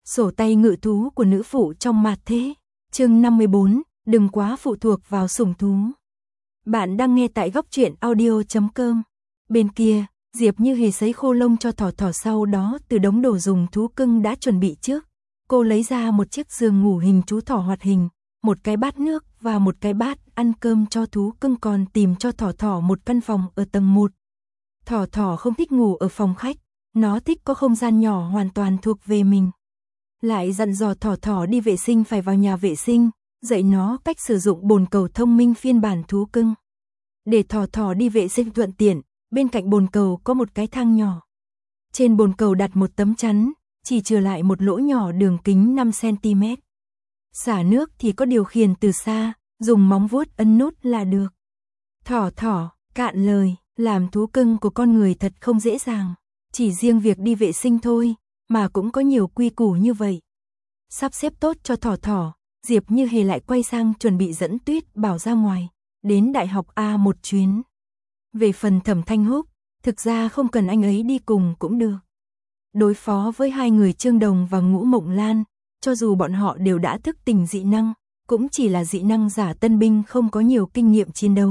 Sổ tay ngự thú của nữ phụ trong mạt thế. Chương 54, đừng quá phụ thuộc vào sủng thú. Bạn đang nghe tại góc truyện audio.com. Bên kia, Diệp Như Hề sấy khô lông cho thỏ thỏ, sau đó từ đống đồ dùng thú cưng đã chuẩn bị trước. Cô lấy ra một chiếc giường ngủ hình chú thỏ hoạt hình, một cái bát nước và một cái bát ăn cơm cho thú cưng, còn tìm cho thỏ thỏ một căn phòng ở tầng 1. Thỏ thỏ không thích ngủ ở phòng khách, nó thích có không gian nhỏ hoàn toàn thuộc về mình. Lại dặn dò thỏ thỏ đi vệ sinh phải vào nhà vệ sinh, dạy nó cách sử dụng bồn cầu thông minh phiên bản thú cưng. Để thỏ thỏ đi vệ sinh thuận tiện, bên cạnh bồn cầu có một cái thang nhỏ. Trên bồn cầu đặt một tấm chắn, chỉ chừa lại một lỗ nhỏ đường kính 5 cm. Xả nước thì có điều khiển từ xa, dùng móng vuốt ấn nút là được. Thỏ thỏ, cạn lời, làm thú cưng của con người thật không dễ dàng. Chỉ riêng việc đi vệ sinh thôi, mà cũng có nhiều quy củ như vậy. Sắp xếp tốt cho thỏ thỏ, Diệp Như Hề lại quay sang chuẩn bị dẫn Tuyết Bảo ra ngoài, đến Đại học A một chuyến. Về phần Thẩm Thanh Húc, thực ra không cần anh ấy đi cùng cũng được. Đối phó với hai người Trương Đồng và Ngũ Mộng Lan, cho dù bọn họ đều đã thức tỉnh dị năng, cũng chỉ là dị năng giả tân binh không có nhiều kinh nghiệm chiến đấu.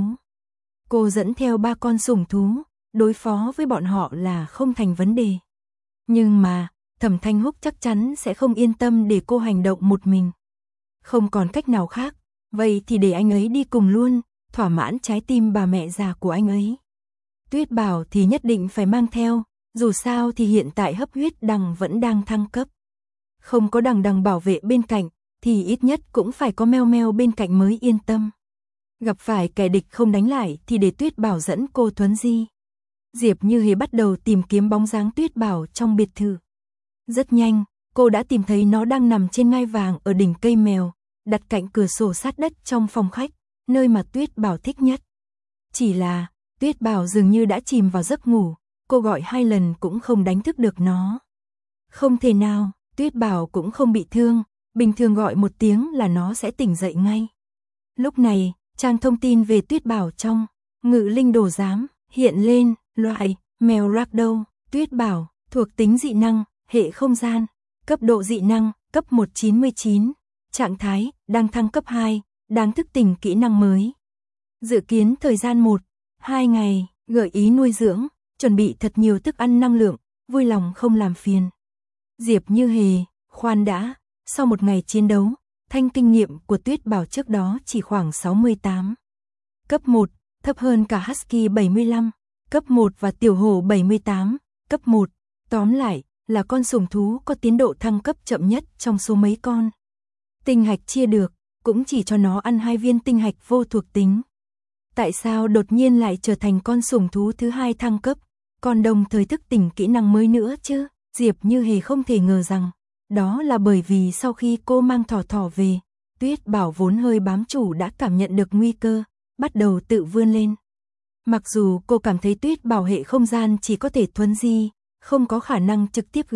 Cô dẫn theo 3 con sủng thú, đối phó với bọn họ là không thành vấn đề. Nhưng mà, Thẩm Thanh Húc chắc chắn sẽ không yên tâm để cô hành động một mình. Không còn cách nào khác, vậy thì để anh ấy đi cùng luôn, thỏa mãn trái tim bà mẹ già của anh ấy. Tuyết Bảo thì nhất định phải mang theo, dù sao thì hiện tại hấp huyết đằng vẫn đang thăng cấp. Không có đằng đằng bảo vệ bên cạnh, thì ít nhất cũng phải có meo meo bên cạnh mới yên tâm. Gặp phải kẻ địch không đánh lại thì để Tuyết Bảo dẫn cô thuấn di. Diệp Như Hề bắt đầu tìm kiếm bóng dáng Tuyết Bảo trong biệt thự. Rất nhanh, cô đã tìm thấy nó đang nằm trên ngai vàng ở đỉnh cây mèo, đặt cạnh cửa sổ sát đất trong phòng khách, nơi mà Tuyết Bảo thích nhất. Chỉ là, Tuyết Bảo dường như đã chìm vào giấc ngủ, cô gọi 2 lần cũng không đánh thức được nó. Không thể nào, Tuyết Bảo cũng không bị thương, bình thường gọi một tiếng là nó sẽ tỉnh dậy ngay. Lúc này, trang thông tin về Tuyết Bảo trong Ngự Linh Đồ Giám hiện lên, loại, mèo ragdoll, Tuyết Bảo, thuộc tính dị năng, hệ không gian, cấp độ dị năng, cấp 199, trạng thái, đang thăng cấp 2, đang thức tỉnh kỹ năng mới. Dự kiến thời gian 1-2 ngày, gợi ý nuôi dưỡng, chuẩn bị thật nhiều thức ăn năng lượng, vui lòng không làm phiền. Diệp Như Hề, khoan đã, sau một ngày chiến đấu, thanh kinh nghiệm của Tuyết Bảo trước đó chỉ khoảng 68. Cấp 1, thấp hơn cả Husky 75, cấp 1 và Tiểu Hổ 78, cấp 1, tóm lại, là con sủng thú có tiến độ thăng cấp chậm nhất trong số mấy con. Tinh hạch chia được, cũng chỉ cho nó ăn 2 viên tinh hạch vô thuộc tính. Tại sao đột nhiên lại trở thành con sủng thú thứ 2 thăng cấp, còn đồng thời thức tỉnh kỹ năng mới nữa chứ? Diệp Như Hề không thể ngờ rằng, đó là bởi vì sau khi cô mang thỏ thỏ về, Tuyết Bảo vốn hơi bám chủ đã cảm nhận được nguy cơ, bắt đầu tự vươn lên. Mặc dù cô cảm thấy Tuyết Bảo hệ không gian chỉ có thể thuấn di, không có khả năng trực tiếp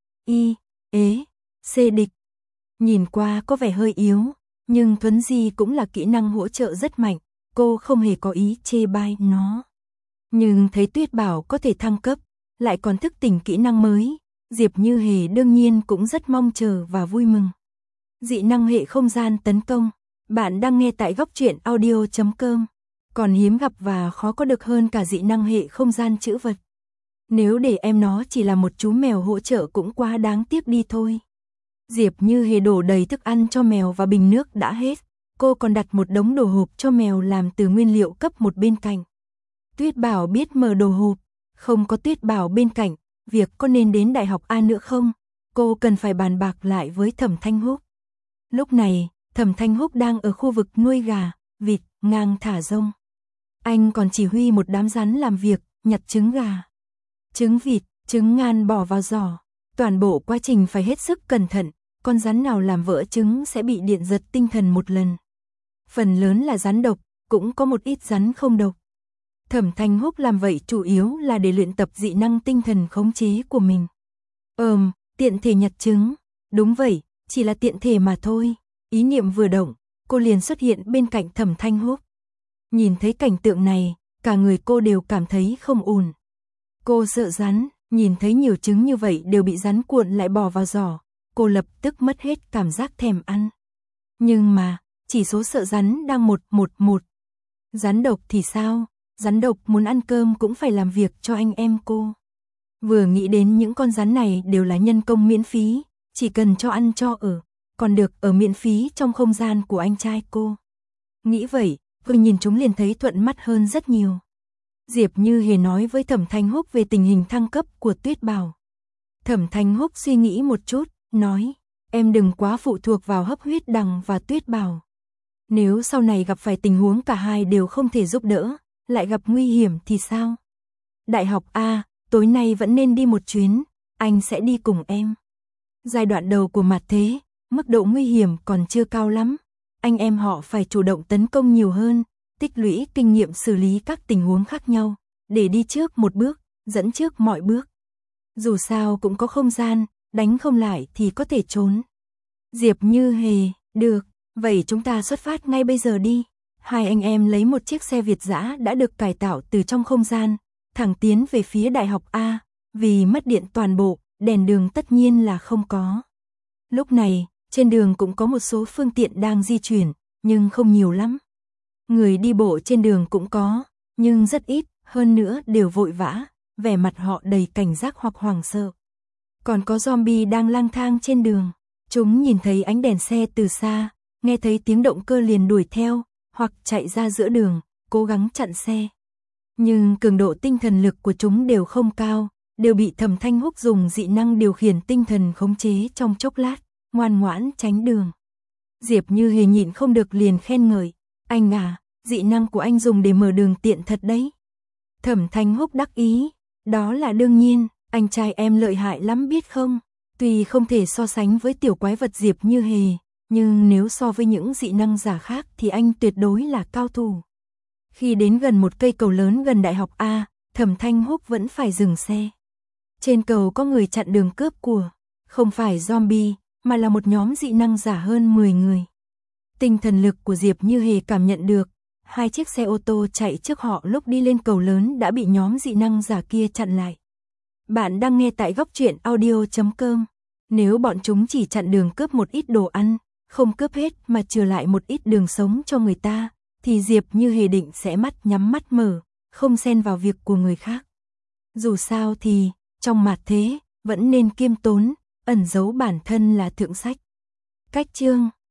C địch. Nhìn qua có vẻ hơi yếu, nhưng thuấn di cũng là kỹ năng hỗ trợ rất mạnh, cô không hề có ý chê bai nó. Nhưng thấy Tuyết Bảo có thể thăng cấp, lại còn thức tỉnh kỹ năng mới, Diệp Như Hề đương nhiên cũng rất mong chờ và vui mừng. Dị năng hệ không gian tấn công, bạn đang nghe tại góc truyện audio.com. Còn hiếm gặp và khó có được hơn cả dị năng hệ không gian chữ vật. Nếu để em nó chỉ là một chú mèo hỗ trợ cũng quá đáng tiếc đi thôi. Diệp Như Hề đổ đầy thức ăn cho mèo và bình nước đã hết. Cô còn đặt một đống đồ hộp cho mèo làm từ nguyên liệu cấp 1 bên cạnh. Tuyết Bảo biết mở đồ hộp, không có Tuyết Bảo bên cạnh, việc có nên đến Đại học A nữa không? Cô cần phải bàn bạc lại với Thẩm Thanh Húc. Lúc này, Thẩm Thanh Húc đang ở khu vực nuôi gà, vịt, ngang thả rông. Anh còn chỉ huy một đám rắn làm việc, nhặt trứng gà, trứng vịt, trứng ngan bỏ vào giỏ. Toàn bộ quá trình phải hết sức cẩn thận, con rắn nào làm vỡ trứng sẽ bị điện giật tinh thần một lần. Phần lớn là rắn độc, cũng có một ít rắn không độc. Thẩm Thanh Húc làm vậy chủ yếu là để luyện tập dị năng tinh thần khống chế của mình. Tiện thể nhặt trứng. Đúng vậy, chỉ là tiện thể mà thôi. Ý niệm vừa động, cô liền xuất hiện bên cạnh Thẩm Thanh Húc. Nhìn thấy cảnh tượng này, cả người cô đều cảm thấy không ổn. Cô sợ rắn, nhìn thấy nhiều trứng như vậy đều bị rắn cuộn lại bỏ vào giỏ. cô lập tức mất hết cảm giác thèm ăn. Nhưng mà, chỉ số sợ rắn đang 111. Rắn độc thì sao? Rắn độc muốn ăn cơm cũng phải làm việc cho anh em cô. Vừa nghĩ đến những con rắn này đều là nhân công miễn phí, chỉ cần cho ăn cho ở, còn được ở miễn phí trong không gian của anh trai cô. Nghĩ vậy, vừa nhìn chúng liền thấy thuận mắt hơn rất nhiều. Diệp Như Hề nói với Thẩm Thanh Húc về tình hình thăng cấp của Tuyết Bảo. Thẩm Thanh Húc suy nghĩ một chút, nói, em đừng quá phụ thuộc vào Hấp Huyết Đằng và Tuyết Bảo. Nếu sau này gặp phải tình huống cả hai đều không thể giúp đỡ, lại gặp nguy hiểm thì sao? Đại học A, tối nay vẫn nên đi một chuyến, anh sẽ đi cùng em. Giai đoạn đầu của mặt thế, mức độ nguy hiểm còn chưa cao lắm. Anh em họ phải chủ động tấn công nhiều hơn, tích lũy kinh nghiệm xử lý các tình huống khác nhau, để đi trước một bước, dẫn trước mọi bước. Dù sao cũng có không gian, đánh không lại thì có thể trốn. Diệp Như Hề, được, vậy chúng ta xuất phát ngay bây giờ đi. Hai anh em lấy một chiếc xe Việt dã đã được cải tạo từ trong không gian, thẳng tiến về phía Đại học A, vì mất điện toàn bộ, đèn đường tất nhiên là không có. Lúc này, trên đường cũng có một số phương tiện đang di chuyển, nhưng không nhiều lắm. Người đi bộ trên đường cũng có, nhưng rất ít, hơn nữa đều vội vã, vẻ mặt họ đầy cảnh giác hoặc hoảng sợ. Còn có zombie đang lang thang trên đường, chúng nhìn thấy ánh đèn xe từ xa, nghe thấy tiếng động cơ liền đuổi theo, hoặc chạy ra giữa đường, cố gắng chặn xe. Nhưng cường độ tinh thần lực của chúng đều không cao, đều bị Thẩm Thanh Húc dùng dị năng điều khiển tinh thần khống chế trong chốc lát, ngoan ngoãn tránh đường. Diệp Như Hề nhịn không được liền khen ngợi, anh à, dị năng của anh dùng để mở đường tiện thật đấy. Thẩm Thanh Húc đắc ý, đó là đương nhiên, anh trai em lợi hại lắm biết không? Tuy không thể so sánh với tiểu quái vật Diệp Như Hề, nhưng nếu so với những dị năng giả khác thì anh tuyệt đối là cao thủ. Khi đến gần một cây cầu lớn gần Đại học A, Thẩm Thanh Húc vẫn phải dừng xe. Trên cầu có người chặn đường cướp của, không phải zombie, mà là một nhóm dị năng giả hơn 10 người. Tinh thần lực của Diệp Như Hề cảm nhận được, hai chiếc xe ô tô chạy trước họ lúc đi lên cầu lớn đã bị nhóm dị năng giả kia chặn lại. Bạn đang nghe tại góc truyện audio.com. Nếu bọn chúng chỉ chặn đường cướp một ít đồ ăn, không cướp hết mà trừ lại một ít đường sống cho người ta, thì Diệp Như Hề định sẽ mắt nhắm mắt mở, không xen vào việc của người khác. Dù sao thì, trong mặt thế, vẫn nên kiêm tốn, ẩn giấu bản thân là thượng sách. Cách chương